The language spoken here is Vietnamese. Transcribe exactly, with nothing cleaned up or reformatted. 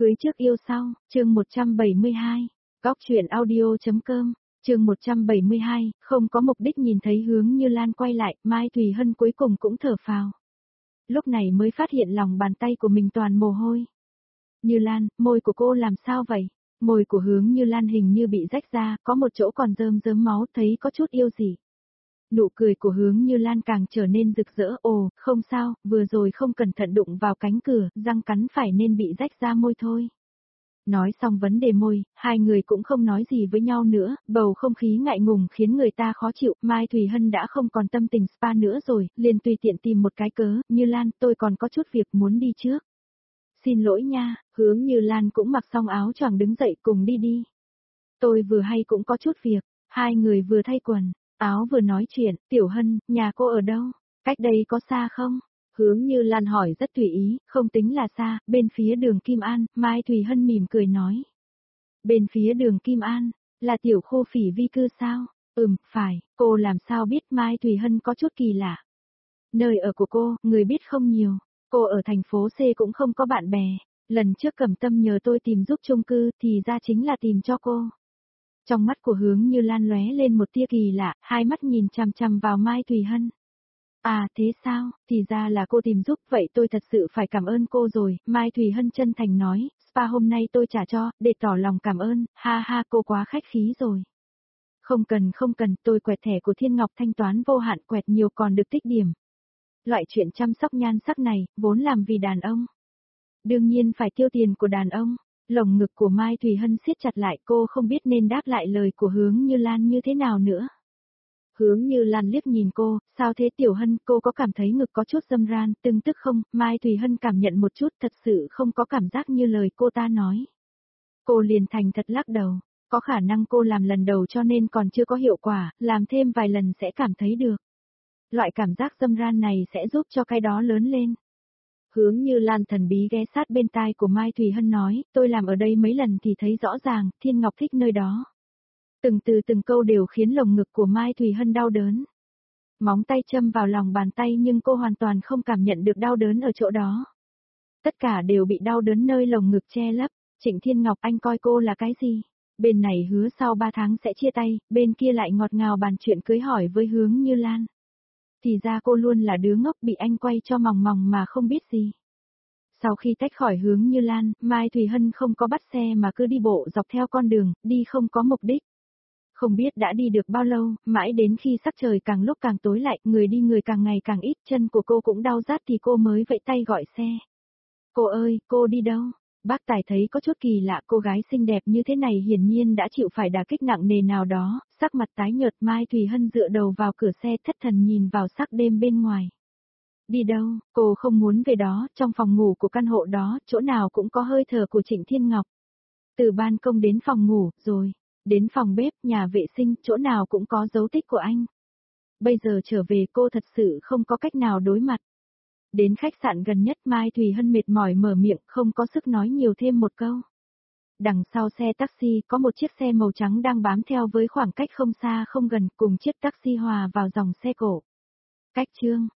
Cưới trước yêu sau, chương một trăm bảy mươi hai, góc truyện audio.com, chương một trăm bảy mươi hai, không có mục đích nhìn thấy Hướng Như Lan quay lại, Mai Thùy Hân cuối cùng cũng thở phào. Lúc này mới phát hiện lòng bàn tay của mình toàn mồ hôi. Như Lan, môi của cô làm sao vậy? Môi của Hướng Như Lan hình như bị rách ra, có một chỗ còn rơm rớm máu, thấy có chút yêu dị. Nụ cười của Hướng Như Lan càng trở nên rực rỡ, ồ, không sao, vừa rồi không cẩn thận đụng vào cánh cửa, răng cắn phải nên bị rách ra môi thôi. Nói xong vấn đề môi, hai người cũng không nói gì với nhau nữa, bầu không khí ngại ngùng khiến người ta khó chịu, Mai Thùy Hân đã không còn tâm tình spa nữa rồi, liền tùy tiện tìm một cái cớ, Như Lan, tôi còn có chút việc muốn đi trước. Xin lỗi nha, Hướng Như Lan cũng mặc xong áo choàng đứng dậy cùng đi đi. Tôi vừa hay cũng có chút việc, hai người vừa thay quần, áo vừa nói chuyện, Tiểu Hân, nhà cô ở đâu? Cách đây có xa không? Hướng Như Lan hỏi rất tùy ý, không tính là xa, bên phía đường Kim An, Mai Thùy Hân mỉm cười nói. Bên phía đường Kim An, là tiểu khu phỉ vi cư sao? Ừm, phải, cô làm sao biết? Mai Thùy Hân có chút kỳ lạ. Nơi ở của cô, người biết không nhiều, cô ở thành phố C cũng không có bạn bè, lần trước Cẩm Tâm nhờ tôi tìm giúp chung cư thì ra chính là tìm cho cô. Trong mắt của Hướng Như Lan lóe lên một tia kỳ lạ, hai mắt nhìn chằm chằm vào Mai Thùy Hân. À thế sao, thì ra là cô tìm giúp, vậy tôi thật sự phải cảm ơn cô rồi, Mai Thùy Hân chân thành nói, spa hôm nay tôi trả cho, để tỏ lòng cảm ơn, ha ha cô quá khách khí rồi. Không cần không cần, tôi quẹt thẻ của Thiên Ngọc thanh toán vô hạn, quẹt nhiều còn được tích điểm. Loại chuyện chăm sóc nhan sắc này, vốn làm vì đàn ông. Đương nhiên phải tiêu tiền của đàn ông. Lồng ngực của Mai Thùy Hân siết chặt lại, cô không biết nên đáp lại lời của Hướng Như Lan như thế nào nữa. Hướng Như Lan liếc nhìn cô, sao thế Tiểu Hân, cô có cảm thấy ngực có chút râm ran, từng tức không? Mai Thùy Hân cảm nhận một chút, thật sự không có cảm giác như lời cô ta nói. Cô liền thành thật lắc đầu, có khả năng cô làm lần đầu cho nên còn chưa có hiệu quả, làm thêm vài lần sẽ cảm thấy được. Loại cảm giác râm ran này sẽ giúp cho cái đó lớn lên. Hướng Như Lan thần bí ghé sát bên tai của Mai Thùy Hân nói, tôi làm ở đây mấy lần thì thấy rõ ràng, Thiên Ngọc thích nơi đó. Từng từ từng câu đều khiến lồng ngực của Mai Thùy Hân đau đớn. Móng tay châm vào lòng bàn tay nhưng cô hoàn toàn không cảm nhận được đau đớn ở chỗ đó. Tất cả đều bị đau đớn nơi lồng ngực che lấp. Trịnh Thiên Ngọc, anh coi cô là cái gì? Bên này hứa sau ba tháng sẽ chia tay, bên kia lại ngọt ngào bàn chuyện cưới hỏi với Hướng Như Lan. Thì ra cô luôn là đứa ngốc bị anh quay cho mòng mòng mà không biết gì. Sau khi tách khỏi Hướng Như Lan, Mai Thùy Hân không có bắt xe mà cứ đi bộ dọc theo con đường, đi không có mục đích. Không biết đã đi được bao lâu, mãi đến khi sắc trời càng lúc càng tối lại, người đi người càng ngày càng ít, chân của cô cũng đau rát thì cô mới vẫy tay gọi xe. Cô ơi, cô đi đâu? Bác Tài thấy có chút kỳ lạ, cô gái xinh đẹp như thế này hiển nhiên đã chịu phải đả kích nặng nề nào đó, sắc mặt tái nhợt. Mai Thùy Hân dựa đầu vào cửa xe thất thần nhìn vào sắc đêm bên ngoài. Đi đâu, cô không muốn về đó, trong phòng ngủ của căn hộ đó, chỗ nào cũng có hơi thở của Trịnh Thiên Ngọc. Từ ban công đến phòng ngủ, rồi, đến phòng bếp, nhà vệ sinh, chỗ nào cũng có dấu tích của anh. Bây giờ trở về cô thật sự không có cách nào đối mặt. Đến khách sạn gần nhất Mai Thùy Hân mệt mỏi mở miệng, không có sức nói nhiều thêm một câu. Đằng sau xe taxi có một chiếc xe màu trắng đang bám theo với khoảng cách không xa không gần, cùng chiếc taxi hòa vào dòng xe cổ. Cách chương,